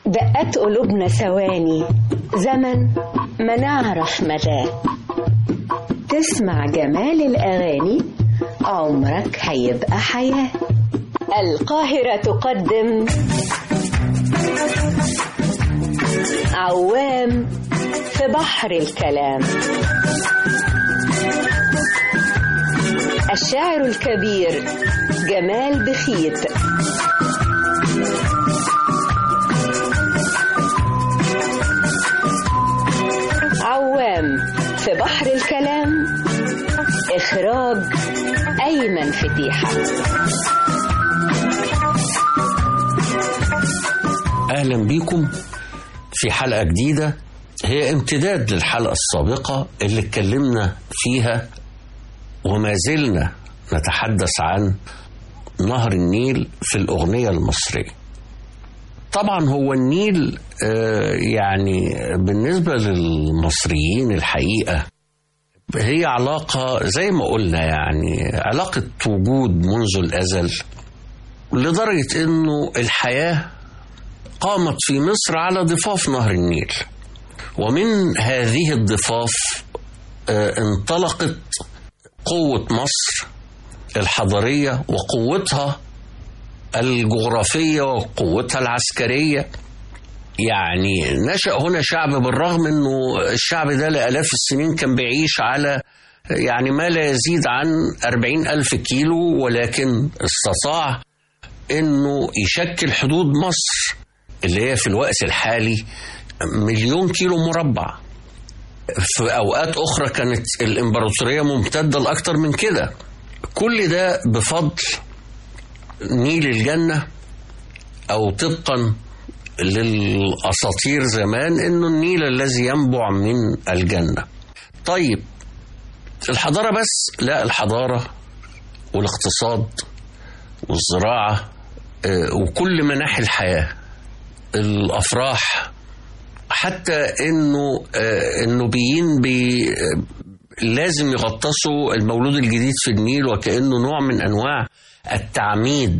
دقت قلوبنا ثواني، زمن ما نعرف مداه. تسمع جمال الأغاني عمرك هيبقى حياة. القاهرة تقدم عوام في بحر الكلام. الشاعر الكبير جمال بخيت. عوام في بحر الكلام، إخراج أيمن فتيحة. أهلا بكم في حلقة جديدة هي امتداد للحلقة السابقة اللي اتكلمنا فيها وما زلنا نتحدث عن نهر النيل في الأغنية المصرية. طبعا هو النيل يعني بالنسبة للمصريين الحقيقة هي علاقة زي ما قلنا، يعني علاقة وجود منذ الأزل، لدرجة أنه الحياة قامت في مصر على ضفاف نهر النيل، ومن هذه الضفاف انطلقت قوة مصر الحضارية وقوتها الجغرافية وقوتها العسكرية. يعني نشأ هنا شعب بالرغم أنه الشعب ده لآلاف السنين كان بيعيش على يعني ما لا يزيد عن 40,000 كيلو، ولكن استطاع أنه يشكل حدود مصر اللي هي في الوقت الحالي 1,000,000 كيلو مربع. في أوقات أخرى كانت الإمبراطورية ممتدة لأكثر من كده. كل ده بفضل نيل الجنة، أو طبقا للأساطير زمان إنه النيل الذي ينبع من الجنة. طيب الحضارة بس؟ لا، الحضارة والاقتصاد والزراعة وكل مناحي الحياة، الأفراح، حتى إنه النوبيين لازم يغطسوا المولود الجديد في النيل وكأنه نوع من أنواع التعميد.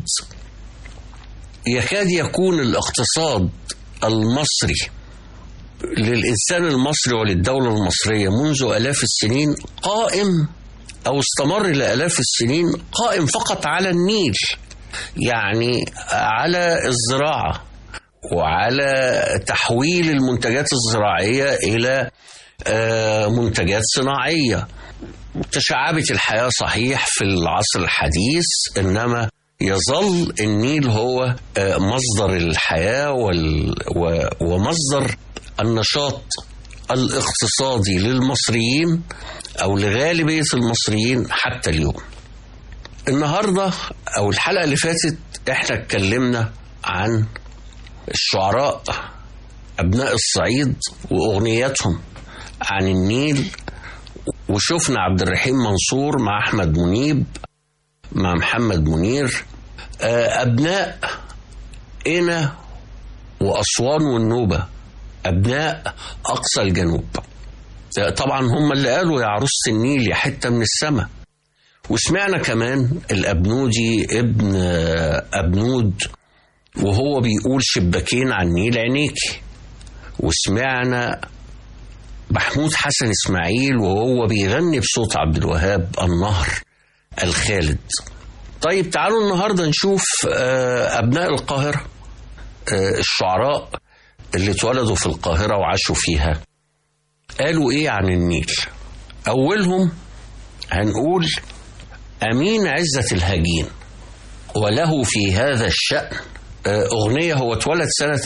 يكاد يكون الاقتصاد المصري للإنسان المصري وللدولة المصرية منذ آلاف السنين قائم، أو استمر لآلاف السنين قائم فقط على النيل، يعني على الزراعة وعلى تحويل المنتجات الزراعية إلى منتجات صناعية. تشعبت الحياة صحيح في العصر الحديث، إنما يظل النيل هو مصدر الحياة ومصدر النشاط الاقتصادي للمصريين أو لغالبية المصريين حتى اليوم. النهاردة أو الحلقة اللي فاتت احنا اتكلمنا عن الشعراء أبناء الصعيد وأغنياتهم عن النيل، وشفنا عبد الرحيم منصور مع أحمد منيب مع محمد منير، أبناء قنا وأسوان والنوبة، أبناء أقصى الجنوب. طبعا هم اللي قالوا يا عروسة النيل يا حتة من السماء. وسمعنا كمان الأبنودي ابن أبنود وهو بيقول شباكين عن النيل عينيكي. وسمعنا محمود حسن إسماعيل وهو بيغني بصوت عبد الوهاب النهر الخالد. طيب تعالوا النهاردة نشوف أبناء القاهرة، الشعراء اللي اتولدوا في القاهرة وعاشوا فيها، قالوا إيه عن النيل. أولهم هنقول أمين عزة الهجين، وله في هذا الشأن أغنية. هو اتولد سنة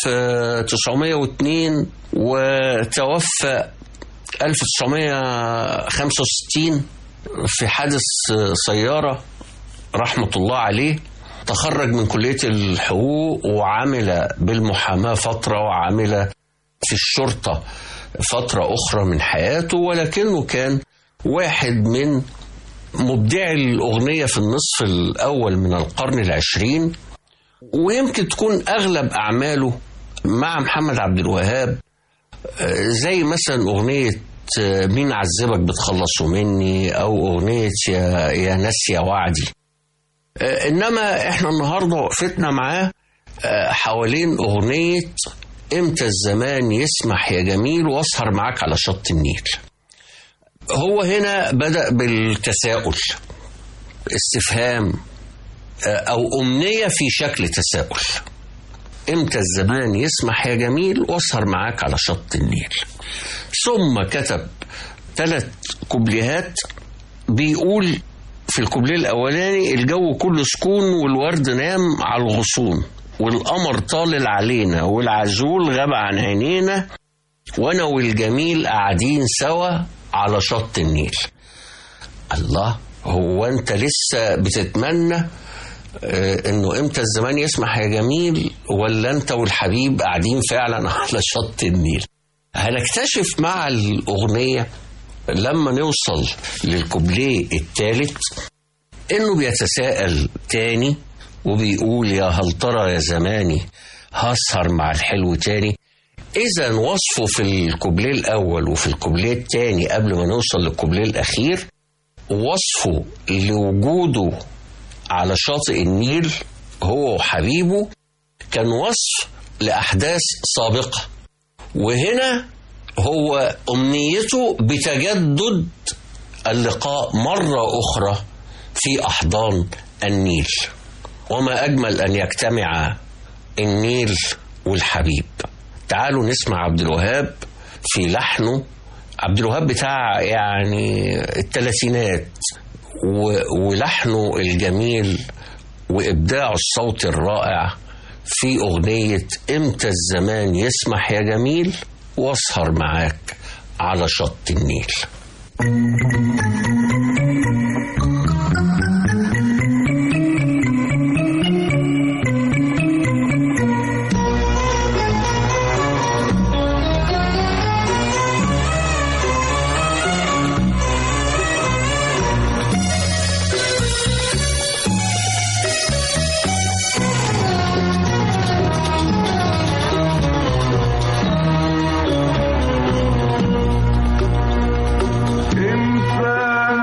1902 وتوفى 1965 في حادث سيارة رحمة الله عليه. تخرج من كلية الحقوق وعمل بالمحاماة فترة، وعمل في الشرطة فترة أخرى من حياته، ولكنه كان واحد من مبدعي الأغنية في النصف الأول من القرن العشرين. ويمكن تكون أغلب أعماله مع محمد عبد الوهاب، زي مثلا أغنية مين عذبك بتخلصوا مني، أو أغنية يا ناس يا وعدي. إنما إحنا النهاردة وقفتنا معاه حوالين أغنية إمتى الزمان يسمح يا جميل وأسهر معاك على شط النيل. هو هنا بدأ بالتساؤل، استفهام أو أمنية في شكل تساؤل. إمتى الزمان يسمح يا جميل وأسهر معاك على شط النيل. ثم كتب 3 كوبليهات بيقول في الكوبليه الأولاني: الجو كله سكون والورد نام على الغصون والقمر طالل علينا والعزول غاب عن عينينا وانا والجميل قاعدين سوا على شط النيل. الله، هو انت لسه بتتمنى انه امتى الزمان يسمح يا جميل، ولا انت والحبيب قاعدين فعلا على شط النيل؟ هنكتشف مع الأغنية لما نوصل للكوبليه الثالث انه بيتساءل تاني وبيقول: يا هل ترى يا زماني هسهر مع الحلو تاني. إذا وصفه في الكوبليه الأول وفي الكوبليه الثاني قبل ما نوصل للكوبليه الأخير، وصفه لوجوده على شاطئ النيل هو وحبيبه كان وصف لأحداث سابقة، وهنا هو أمنيته بتجدد اللقاء مرة أخرى في أحضان النيل. وما أجمل أن يجتمع النيل والحبيب. تعالوا نسمع عبد الوهاب في لحنه، عبد الوهاب بتاع يعني الثلاثينات، ولحنه الجميل وإبداعه الصوت الرائع في أغنية إمتى الزمان يسمح يا جميل وأسهر معاك على شط النيل. إمتى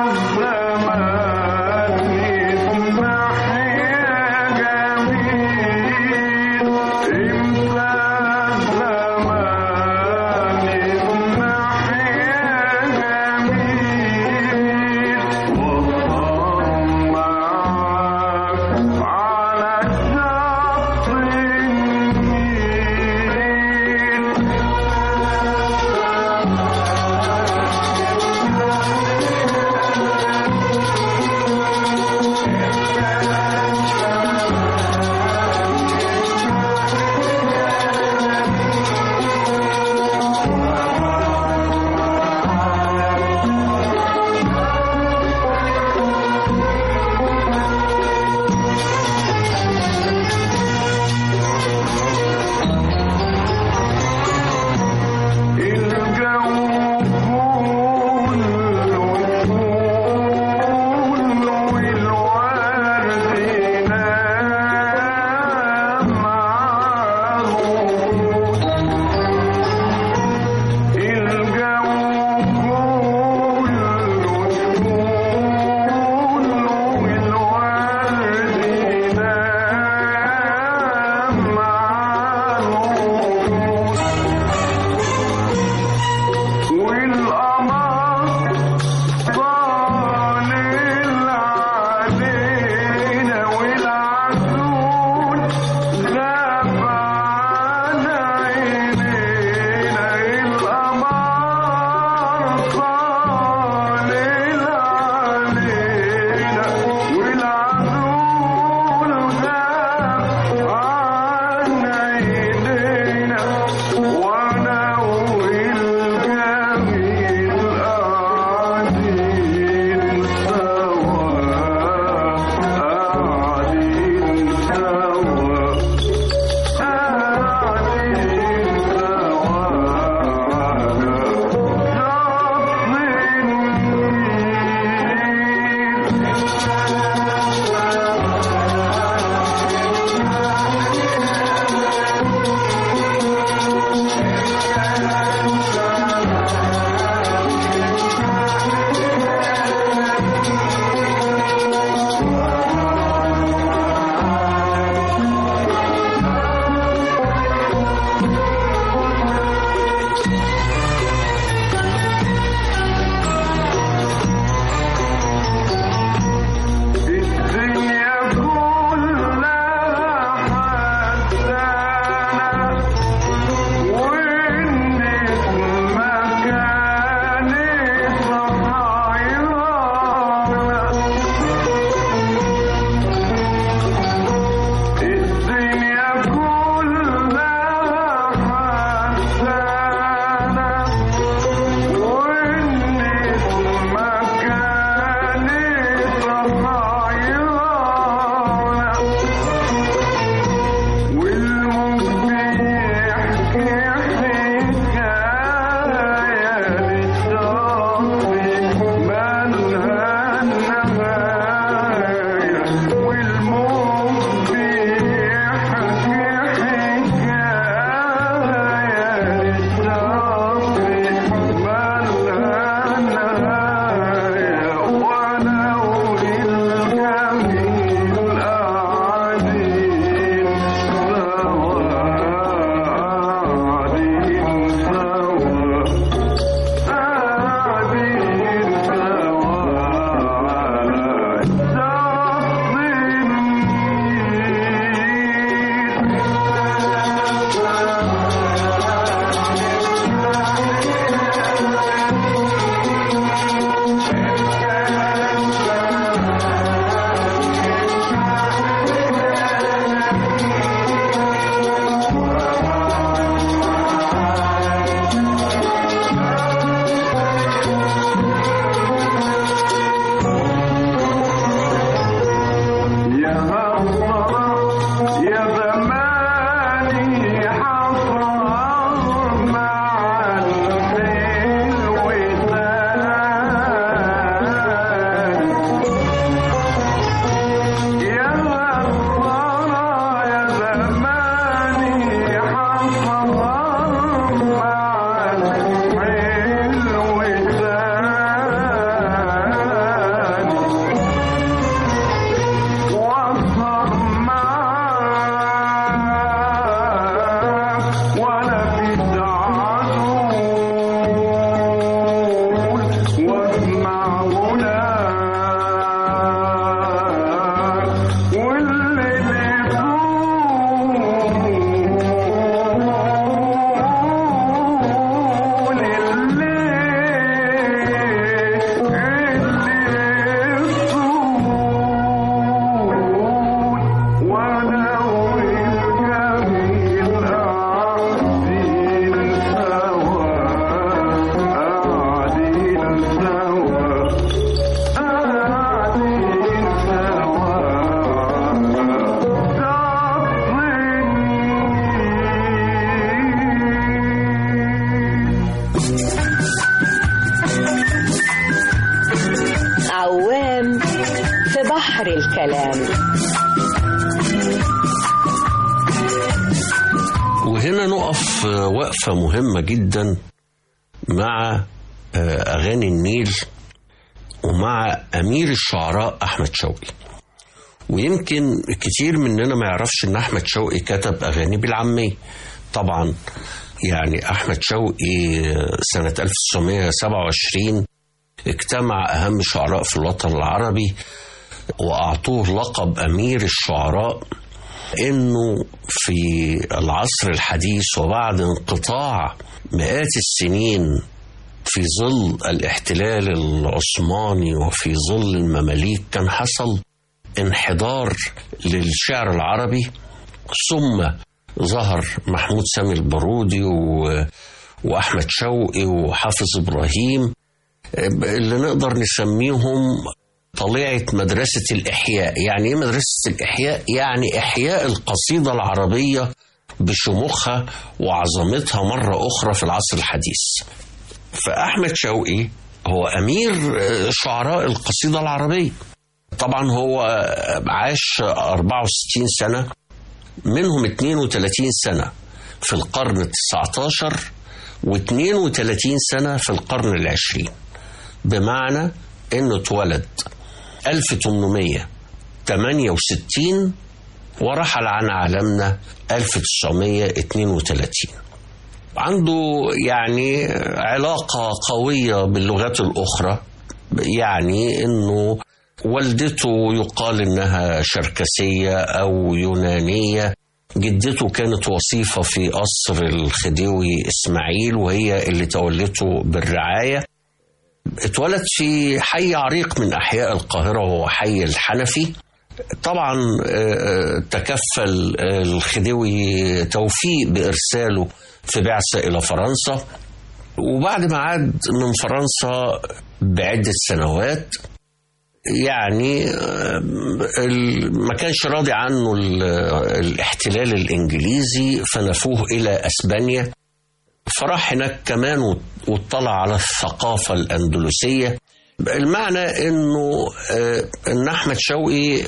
الكلام. وهنا نقف وقفة مهمة جدا مع أغاني النيل ومع أمير الشعراء أحمد شوقي. ويمكن كتير مننا ما يعرفش إن أحمد شوقي كتب أغاني بالعامية. طبعا يعني أحمد شوقي سنة 1927 اجتمع أهم شعراء في الوطن العربي وأعطوه لقب أمير الشعراء، إنه في العصر الحديث وبعد انقطاع مئات السنين في ظل الاحتلال العثماني وفي ظل المماليك كان حصل انحدار للشعر العربي، ثم ظهر محمود سامي البارودي وأحمد شوقي وحافظ إبراهيم اللي نقدر نسميهم طليعة مدرسة الإحياء. يعني إيه مدرسة الإحياء؟ يعني إحياء القصيدة العربية بشموخها وعظمتها مرة أخرى في العصر الحديث. فأحمد شوقي هو أمير شعراء القصيدة العربية. طبعا هو عاش 64 سنة، منهم 32 سنة في القرن 19 و32 سنة في القرن 20، بمعنى إنه اتولد 1868 ورحل عن عالمنا 1932. عنده يعني علاقة قوية باللغات الأخرى، يعني إنه والدته يقال إنها شركسية أو يونانية، جدته كانت وصيفة في قصر الخديوي إسماعيل وهي اللي تولته بالرعاية. اتولد في حي عريق من أحياء القاهرة وهو حي الحنفي. طبعا تكفل الخديوي توفيق بإرساله في بعثة إلى فرنسا، وبعد ما عاد من فرنسا بعدة سنوات يعني ما كانش راضي عنه الاحتلال الإنجليزي، فنفوه إلى أسبانيا، فراح هناك كمان واطلع على الثقافة الأندلسية. المعنى إنه إن أحمد شوقي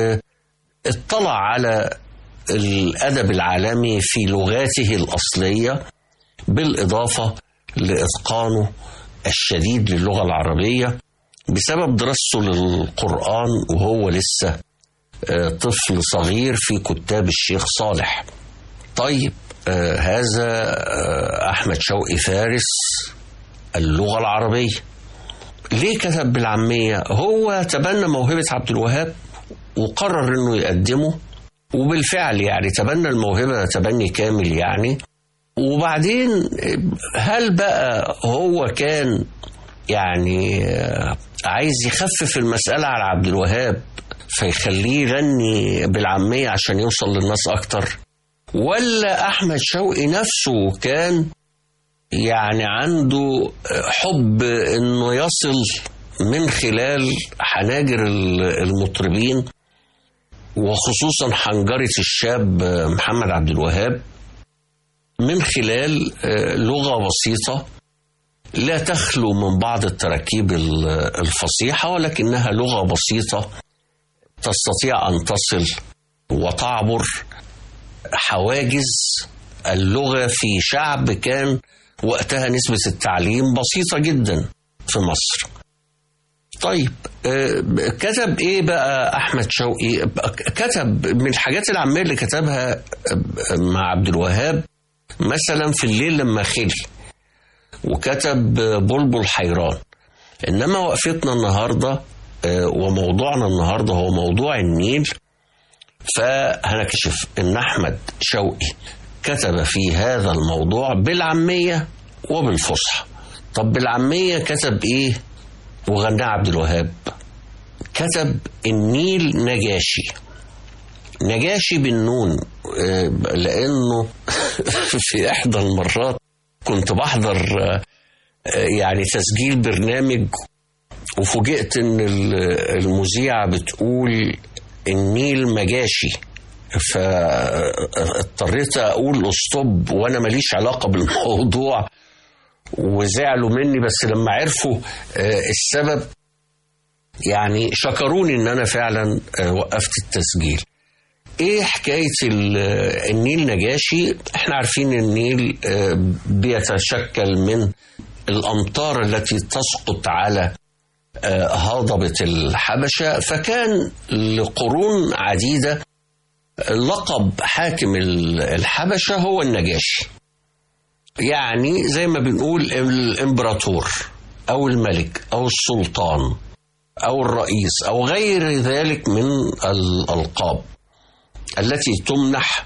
اطلع على الأدب العالمي في لغاته الأصلية، بالإضافة لإتقانه الشديد للغة العربية بسبب دراسته للقرآن وهو لسه طفل صغير في كتاب الشيخ صالح. طيب هذا أحمد شوقي فارس اللغة العربية. ليه كتب بالعامية؟ هو تبنى موهبة عبد الوهاب وقرر إنه يقدمه، وبالفعل يعني تبنى الموهبة تبني كامل يعني. وبعدين هل بقى هو كان يعني عايز يخفف المسألة على عبد الوهاب فيخليه يغني بالعامية عشان يوصل للناس أكتر، ولا أحمد شوقي نفسه كان يعني عنده حب إنه يصل من خلال حناجر المطربين وخصوصا حنجرة الشاب محمد عبد الوهاب من خلال لغة بسيطة لا تخلو من بعض التراكيب الفصيحة، ولكنها لغة بسيطة تستطيع أن تصل وتعبر حواجز اللغة في شعب كان وقتها نسبة التعليم بسيطة جدا في مصر. طيب كتب ايه بقى احمد شوقي؟ كتب من الحاجات العامية اللي كتبها مع عبد الوهاب مثلا في الليل لما خلي، وكتب بلبل حيران. انما وقفتنا النهارده وموضوعنا النهارده هو موضوع النيل، فهنكشف ان احمد شوقي كتب في هذا الموضوع بالعامية وبالفصحى. طب بالعامية كتب ايه وغناه عبد الوهاب؟ كتب النيل نجاشي بالنون، لانه في احدى المرات كنت بحضر يعني تسجيل برنامج وفوجئت ان المذيعة بتقول النيل مجاشي، فاضطريت اقول استوب وانا ماليش علاقة بالموضوع، وزعلوا مني. بس لما عرفوا السبب يعني شكروني ان انا فعلا وقفت التسجيل. ايه حكاية النيل نجاشي؟ احنا عارفين النيل بيتشكل من الامطار التي تسقط على هضبة الحبشة، فكان لقرون عديدة لقب حاكم الحبشة هو النجاشي، يعني زي ما بنقول الامبراطور أو الملك أو السلطان أو الرئيس أو غير ذلك من الألقاب التي تمنح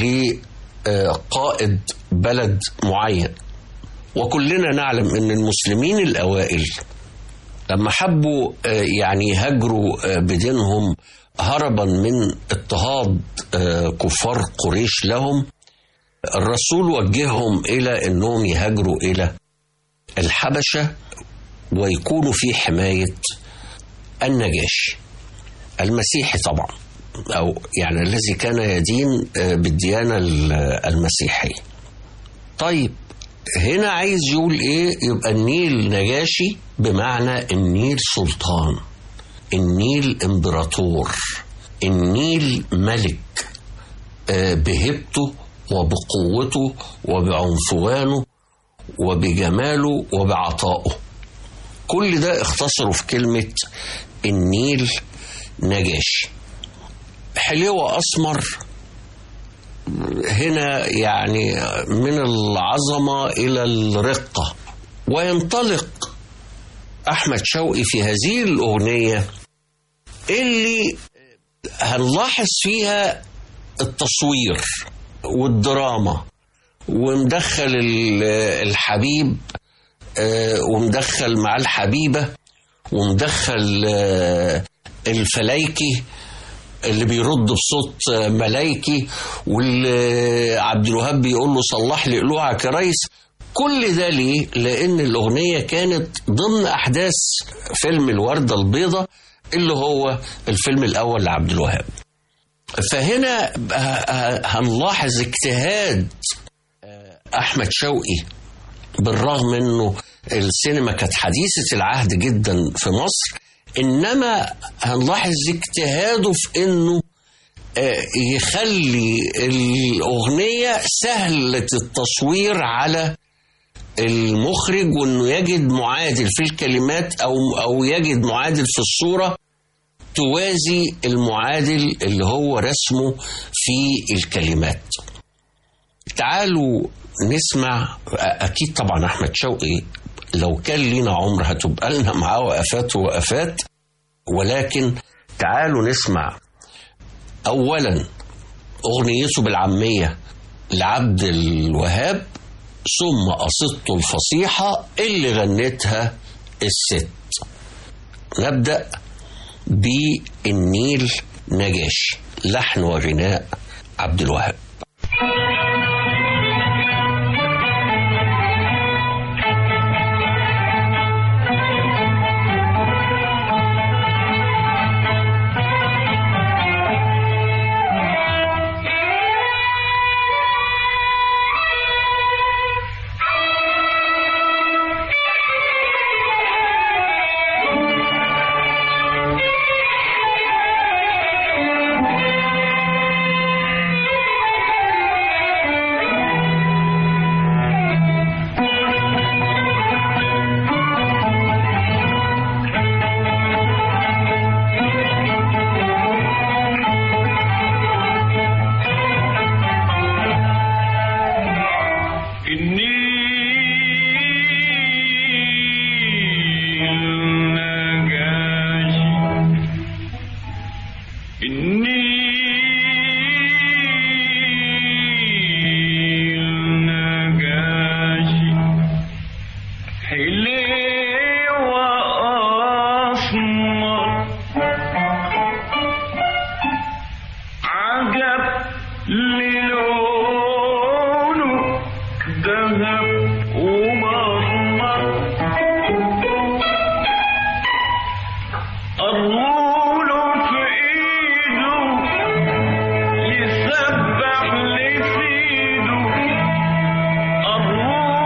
لقائد بلد معين. وكلنا نعلم أن المسلمين الأوائل لما حبوا يعني يهاجروا بدينهم هربا من اضطهاد كفار قريش لهم، الرسول وجههم إلى أنهم يهاجروا إلى الحبشة ويكونوا في حماية النجاشي المسيحي طبعا، أو يعني الذي كان يدين بالديانة المسيحية. طيب هنا عايز يقول إيه؟ يبقى النيل نجاشي بمعنى النيل سلطان، النيل امبراطور، النيل ملك بهبته وبقوته وبعنفوانه وبجماله وبعطائه. كل ده اختصروا في كلمة النيل نجاشي. حليوة أسمر هنا يعني من العظمة إلى الرقة. وينطلق أحمد شوقي في هذه الأغنية اللي هنلاحظ فيها التصوير والدراما، ومدخل الحبيب ومدخل مع الحبيبة، ومدخل الفلايكي اللي بيرد بصوت ملايكي، واللي عبد الوهاب بيقول له صلح لي قلوعك يا ريس. كل ده ليه؟ لأن الأغنية كانت ضمن أحداث فيلم الوردة البيضاء اللي هو الفيلم الأول لعبد الوهاب. فهنا هنلاحظ اجتهاد أحمد شوقي، بالرغم أنه السينما كانت حديثة العهد جدا في مصر، إنما هنلاحظ اجتهاده في أنه يخلي الأغنية سهلة التصوير على المخرج، وأنه يجد معادل في الكلمات أو يجد معادل في الصورة توازي المعادل اللي هو رسمه في الكلمات. تعالوا نسمع. أكيد طبعا أحمد شوقي لو كان لنا عمر هتبقى لنا معاه وقفات ووقفات، ولكن تعالوا نسمع أولا أغنيته بالعامية لعبد الوهاب، ثم قصيدته الفصيحة اللي غنتها الست. نبدأ بالنيل نجاشي، لحن وغناء عبد الوهاب.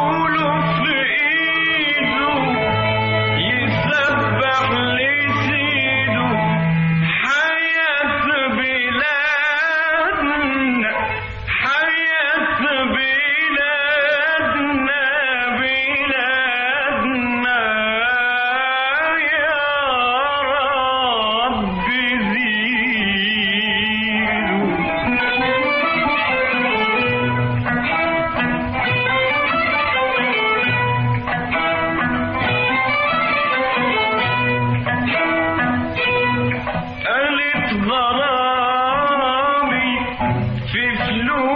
يسبح لسيده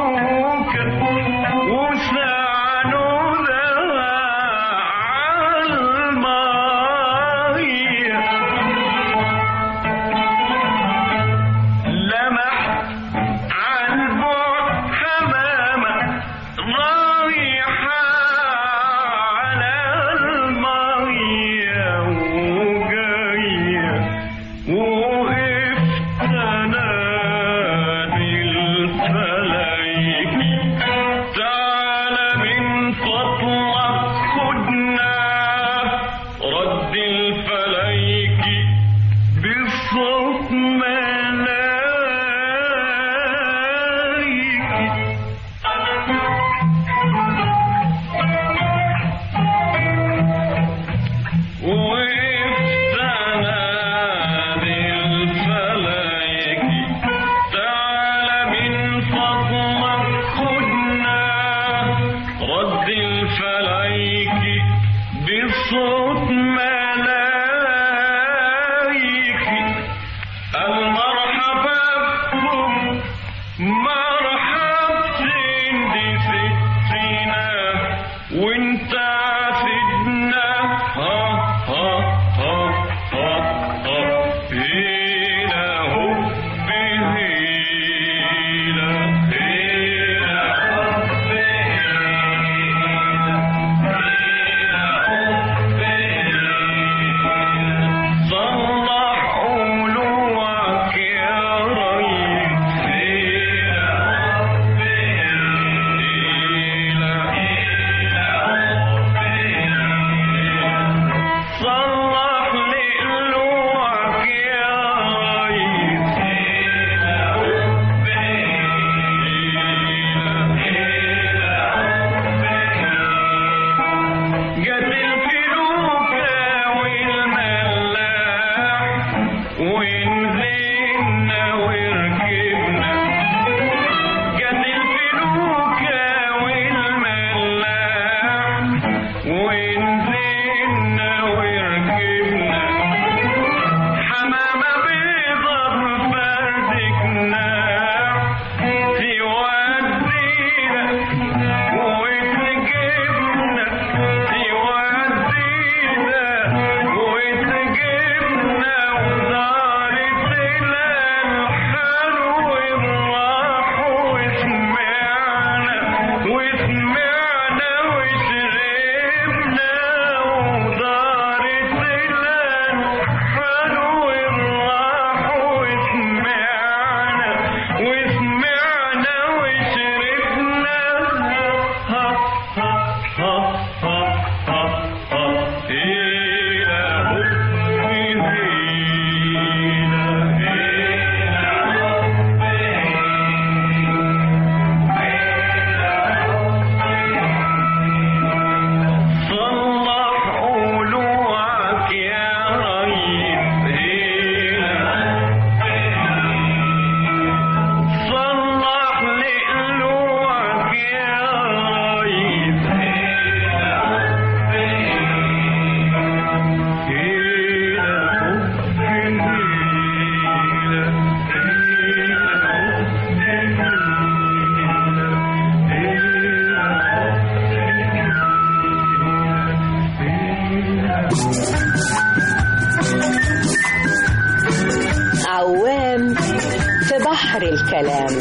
عوام في بحر الكلام.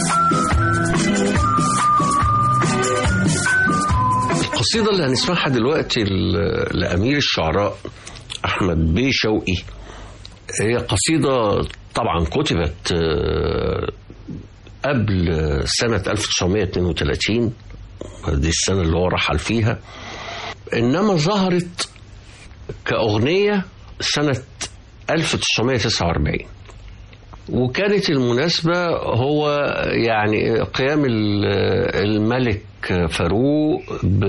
القصيدة اللي هنسمعها دلوقتي لأمير الشعراء أحمد بيه شوقي هي قصيدة طبعا كتبت قبل سنة 1932، دي السنة اللي هو رحل فيها، إنما ظهرت كأغنية سنة 1949. وكانت المناسبة هو يعني قيام الملك فاروق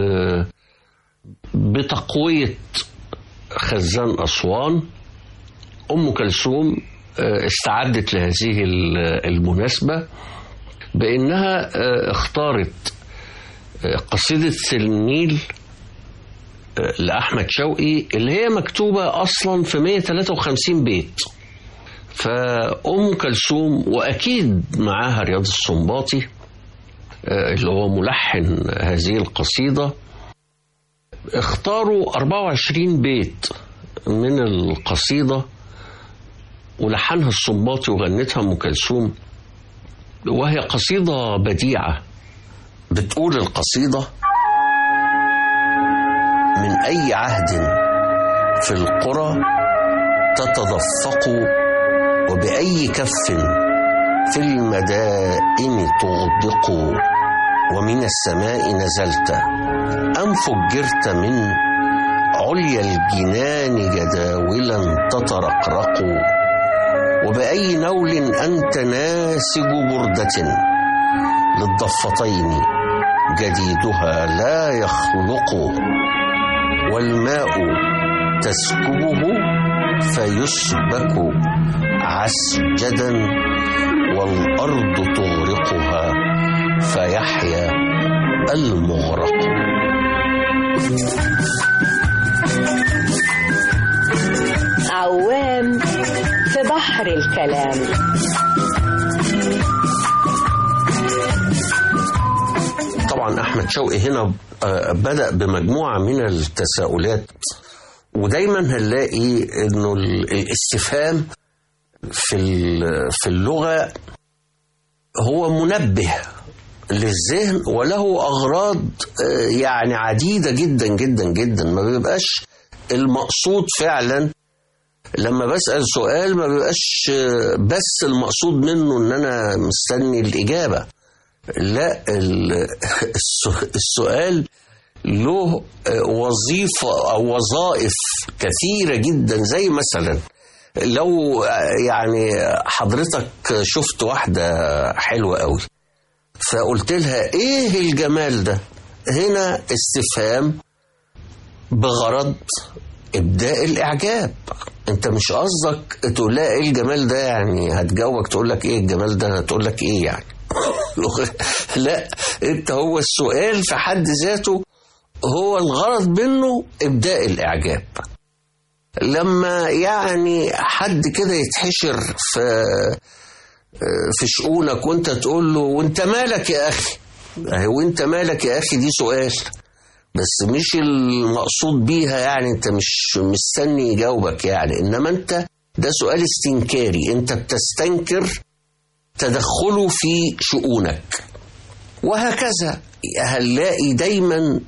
بتقوية خزان أسوان. أم كلثوم استعدت لهذه المناسبة بأنها اختارت قصيدة النيل لأحمد شوقي اللي هي مكتوبة أصلا في 153 بيت. فأم كلثوم وأكيد معاها رياض السنباطي اللي هو ملحن هذه القصيدة، اختاروا 24 بيت من القصيدة ولحنها الصنباطي وغنتها أم كلثوم، وهي قصيدة بديعة. بتقول القصيدة: من أي عهد في القرى تتدفق، وبأي كف في المدائن تغدق، ومن السماء نزلت أم فجرت من عليا الجنان جداولا تترقرق، وبأي نول أنت ناسج بردة للضفتين جديدها لا يخلق، والماء تسكبه فيسبك عسجدا، والأرض تغرقها فيحيا المغرق. عوام في بحر الكلام. طبعا أحمد شوقي هنا بدأ بمجموعة من التساؤلات، ودايما هنلاقي إنه الاستفهام في اللغة هو منبه للذهن وله أغراض يعني عديدة جدا جدا جدا. ما بيبقاش المقصود فعلا لما بسأل سؤال، ما بيبقاش بس المقصود منه إن أنا مستني الإجابة. لا، السؤال له وظيفة أو وظائف كثيرة جدا. زي مثلا لو يعني حضرتك شفت واحدة حلوة قوي فقلت لها ايه الجمال ده، هنا استفهام بغرض ابداء الاعجاب. انت مش قصدك تقول لها ايه الجمال ده يعني هتجاوبك تقول لك ايه الجمال ده، هتقول لك ايه يعني لا، انت هو السؤال في حد ذاته هو الغرض منه ابداء الاعجاب. لما يعني حد كده يتحشر في شؤونك وانت تقول له وانت مالك يا اخي، وانت مالك يا اخي دي سؤال، بس مش المقصود بيها يعني انت مش مستني يجاوبك يعني، انما انت ده سؤال استنكاري، انت بتستنكر تدخله في شؤونك. وهكذا هنلاقي دايما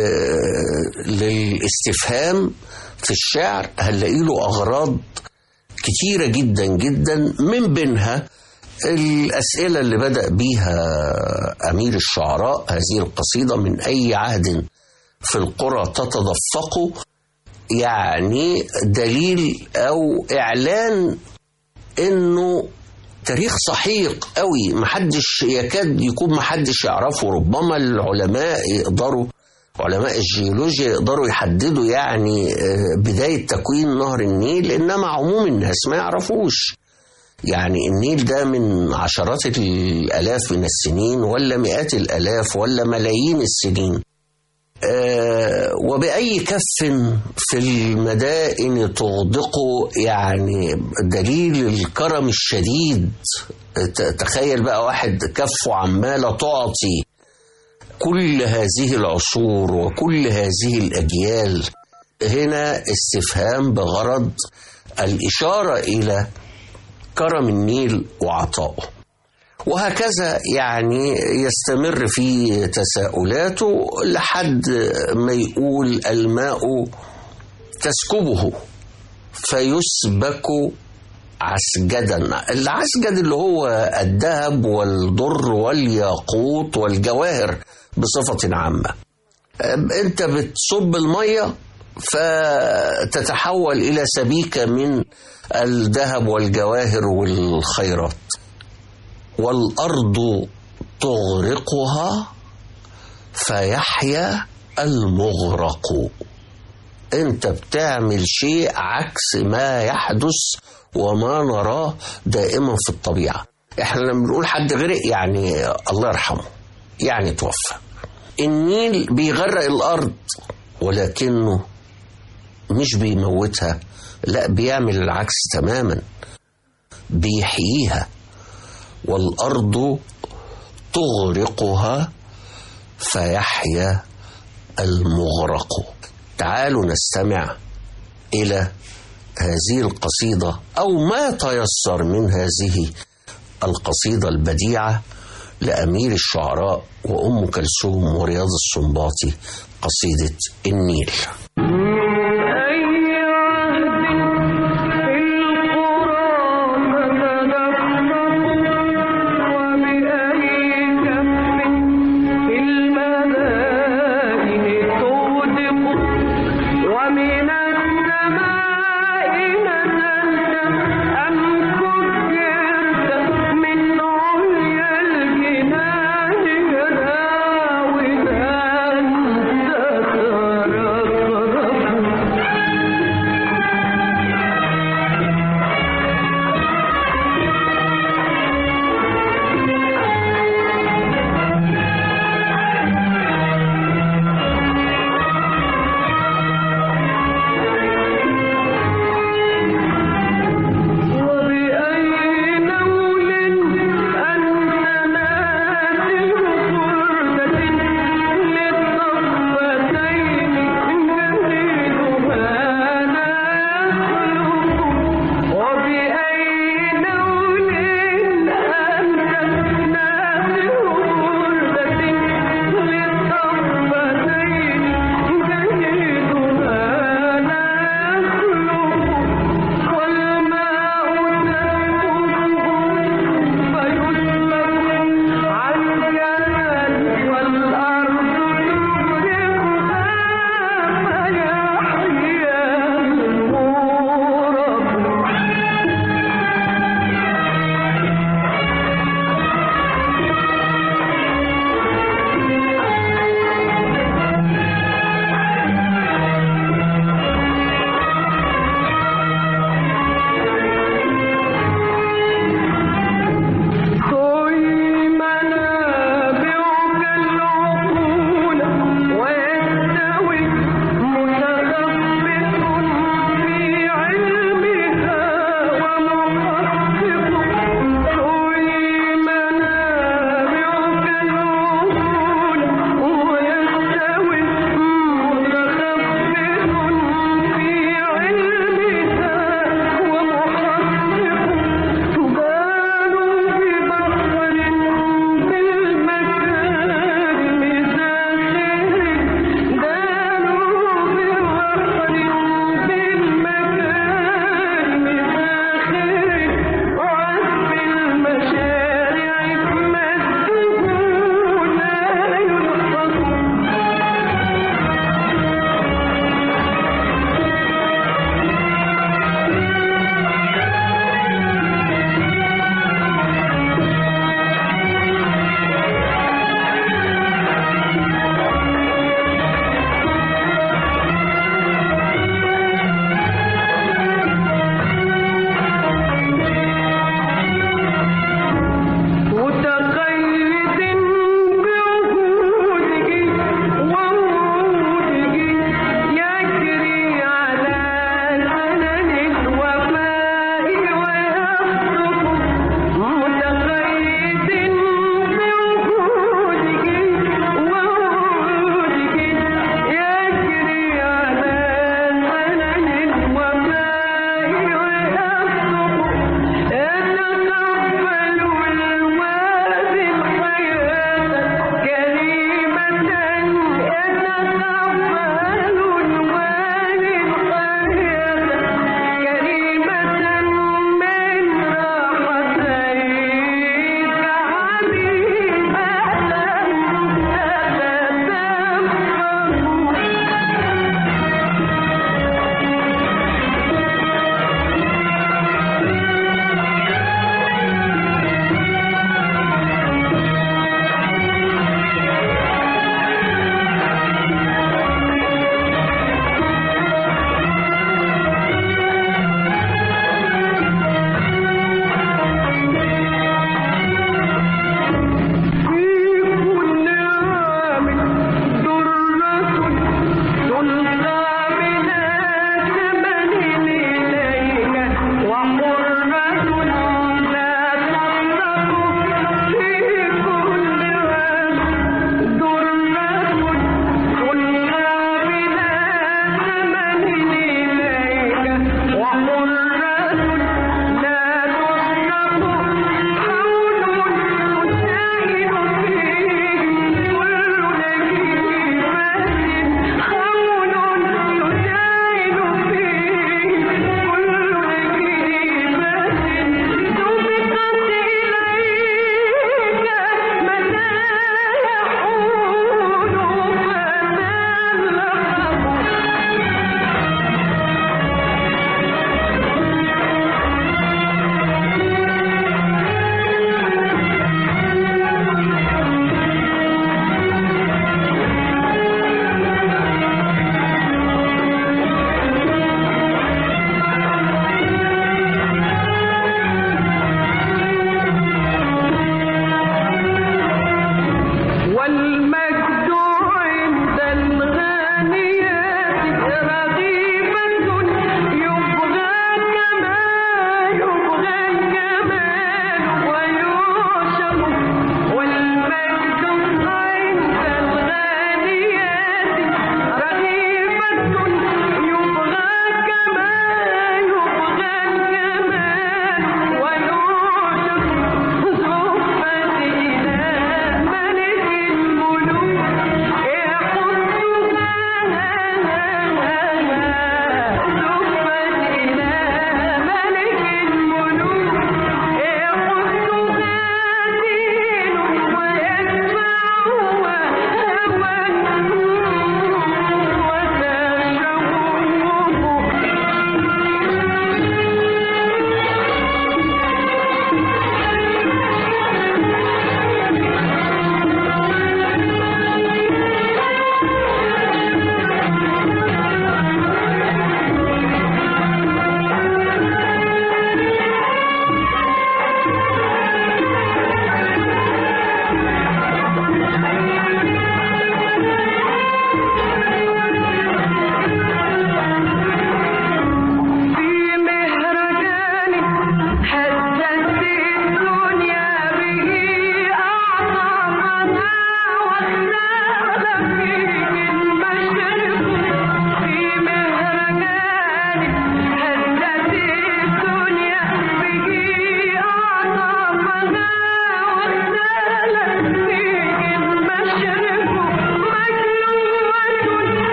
للاستفهام في الشعر هنلاقي له أغراض كتيرة جدا جدا، من بينها الأسئلة اللي بدأ بيها أمير الشعراء هذه القصيدة: من أي عهد في القرى تتدفق، يعني دليل أو إعلان إنه تاريخ صحيح قوي محدش يكاد يكون محدش يعرفه. ربما العلماء علماء الجيولوجيا يقدروا يحددوا يعني بداية تكوين نهر النيل، إنما عموم الناس ما يعرفوش. يعني النيل ده من عشرات الآلاف من السنين ولا مئات الآلاف ولا ملايين السنين. وبأي كف في المدائن تغدق، يعني دليل الكرم الشديد. تخيل بقى واحد كفه عمالة تعطي كل هذه العصور وكل هذه الأجيال. هنا استفهام بغرض الإشارة إلى كرم النيل وعطائه. وهكذا يعني يستمر في تساؤلاته لحد ما يقول: الماء تسكبه فيسبك عسجدا. العسجد اللي هو الذهب والدر والياقوت والجواهر بصفة عامة. انت بتصب المية فتتحول إلى سبيكة من الذهب والجواهر والخيرات، والأرض تغرقها فيحيا المغرق. انت بتعمل شيء عكس ما يحدث وما نراه دائما في الطبيعة. احنا لما بنقول حد غرق يعني الله يرحمه، يعني توفى. النيل بيغرق الأرض ولكنه مش بيموتها، لا، بيعمل العكس تماما، بيحييها. والأرض تغرقها فيحيا المغرق. تعالوا نستمع إلى هذه القصيدة أو ما تيسر من هذه القصيدة البديعة لأمير الشعراء وأم كلثوم ورياض السنباطي، قصيدة النيل. من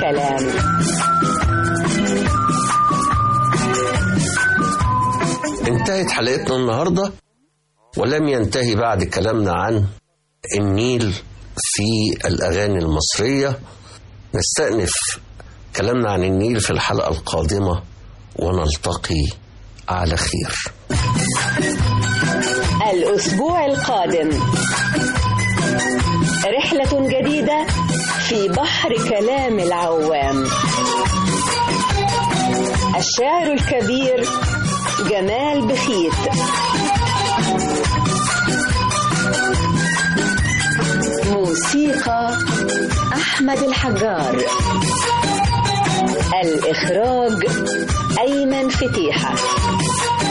الكلام. انتهت حلقتنا النهاردة، ولم ينتهي بعد كلامنا عن النيل في الأغاني المصرية. نستأنف كلامنا عن النيل في الحلقة القادمة، ونلتقي على خير. الأسبوع القادم رحلة جديدة في بحر كلام العوام. الشاعر الكبير جمال بخيت. موسيقى أحمد الحجار. الإخراج أيمن فتيحة.